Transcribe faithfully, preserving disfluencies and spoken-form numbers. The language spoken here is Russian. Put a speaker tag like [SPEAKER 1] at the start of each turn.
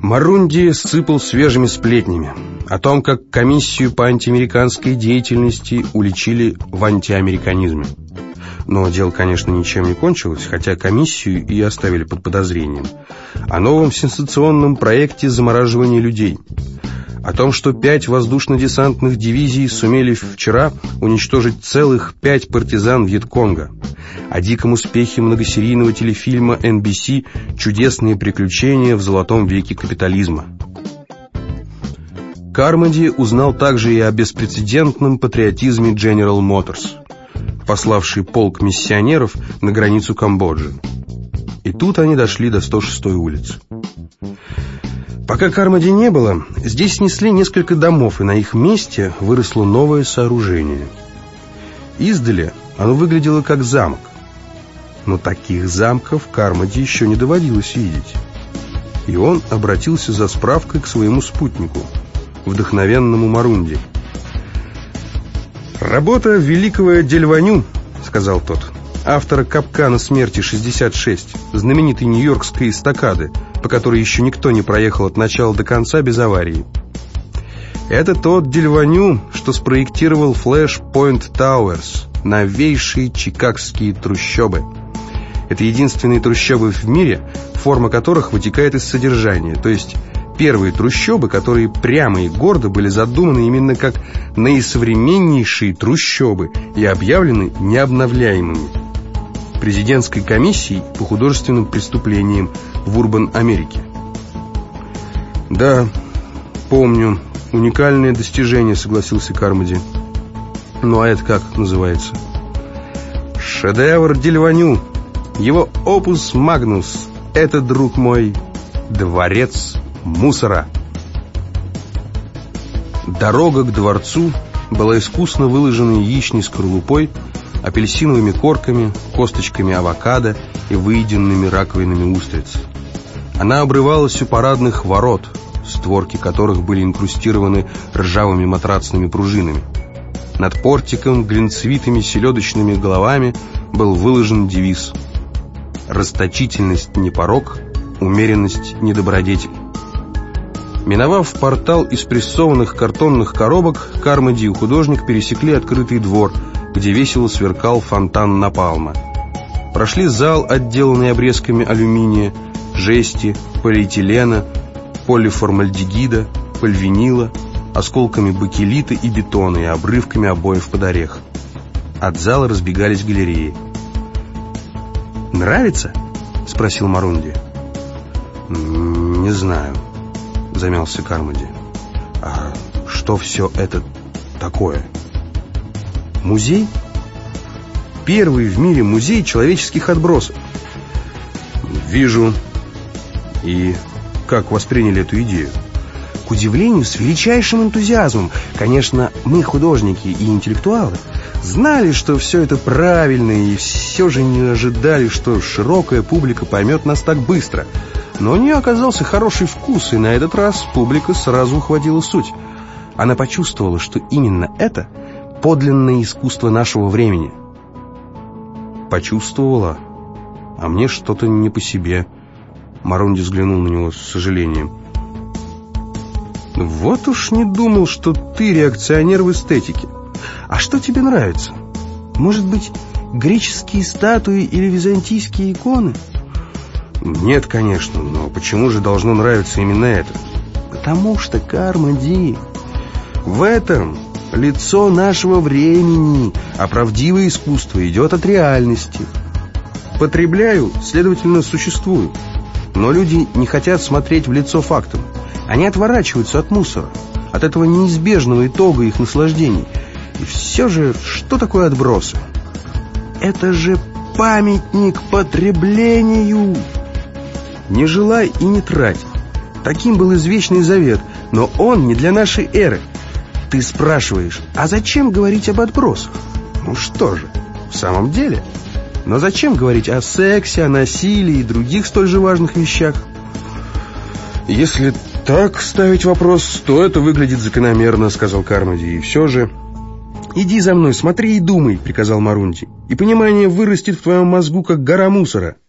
[SPEAKER 1] Марунди сыпал свежими сплетнями о том, как комиссию по антиамериканской деятельности уличили в антиамериканизме. Но дело, конечно, ничем не кончилось, хотя комиссию и оставили под подозрением. О новом сенсационном проекте замораживания людей. О том, что пять воздушно-десантных дивизий сумели вчера уничтожить целых пять партизан Вьетконга. О диком успехе многосерийного телефильма эн би си «Чудесные приключения в золотом веке капитализма». Кармоди узнал также и о беспрецедентном патриотизме General Motors, пославший полк миссионеров на границу Камбоджи. И тут они дошли до сто шестой улицы. Пока Кармоди не было, здесь снесли несколько домов, и на их месте выросло новое сооружение. Издали оно выглядело как замок. Но таких замков Кармоди еще не доводилось видеть. И он обратился за справкой к своему спутнику, вдохновенному Марунди. «Работа великого Дельваню, — сказал тот, — автора «Капкана смерти шестьдесят шесть», знаменитой нью-йоркской эстакады, по которой еще никто не проехал от начала до конца без аварии. Это тот Дельваню, что спроектировал Флэш Пойнт Тауэрс, новейшие чикагские трущобы. Это единственные трущобы в мире, форма которых вытекает из содержания, то есть первые трущобы, которые прямо и гордо были задуманы именно как наисовременнейшие трущобы и объявлены необновляемыми президентской комиссией по художественным преступлениям в Урбан-Америке. «Да, помню. Уникальное достижение», — согласился Кармоди. «Ну а это как называется?» «Шедевр Дельваню. Его опус магнус. Это, друг мой, дворец мусора». Дорога к дворцу была искусно выложена яичной скорлупой, апельсиновыми корками, косточками авокадо и выеденными раковинами устриц. Она обрывалась у парадных ворот, створки которых были инкрустированы ржавыми матрацными пружинами. Над портиком глинцевитыми селедочными головами был выложен девиз: «Расточительность не порок, умеренность не добродетель». Миновав портал из прессованных картонных коробок, Кармоди и художник пересекли открытый двор, где весело сверкал фонтан напалма. Прошли зал, отделанный обрезками алюминия, жести, полиэтилена, полиформальдегида, польвинила, осколками бакелита и бетона и обрывками обоев под орех. От зала разбегались галереи. «Нравится?» — спросил Марунди. «Не знаю», — замялся Кармоди. «А что все это такое?» «Музей? Первый в мире музей человеческих отбросов». «Вижу. И как восприняли эту идею?» «К удивлению, с величайшим энтузиазмом. Конечно, мы, художники и интеллектуалы, знали, что все это правильно, и все же не ожидали, что широкая публика поймет нас так быстро. Но у нее оказался хороший вкус, и на этот раз публика сразу ухватила суть. Она почувствовала, что именно это подлинное искусство нашего времени». «Почувствовала? А мне что-то не по себе». Марунди взглянул на него с сожалением. «Вот уж не думал, что ты реакционер в эстетике. А что тебе нравится? Может быть, греческие статуи или византийские иконы?» «Нет, конечно, но почему же должно нравиться именно это?» «Потому что, Кармоди, в этом лицо нашего времени, а правдивое искусство идет от реальности. Потребляю, следовательно, существую. Но люди не хотят смотреть в лицо фактам. Они отворачиваются от мусора, от этого неизбежного итога их наслаждений. И все же, что такое отбросы? Это же памятник потреблению. Не желай и не трать. Таким был извечный завет, но он не для нашей эры. Ты спрашиваешь, а зачем говорить об отбросах? Ну что же, в самом деле... Но зачем говорить о сексе, о насилии и других столь же важных вещах? «Если так ставить вопрос, то это выглядит закономерно», — сказал Кармоди. «И все же...» «Иди за мной, смотри и думай», — приказал Марунди. «И понимание вырастет в твоем мозгу, как гора мусора».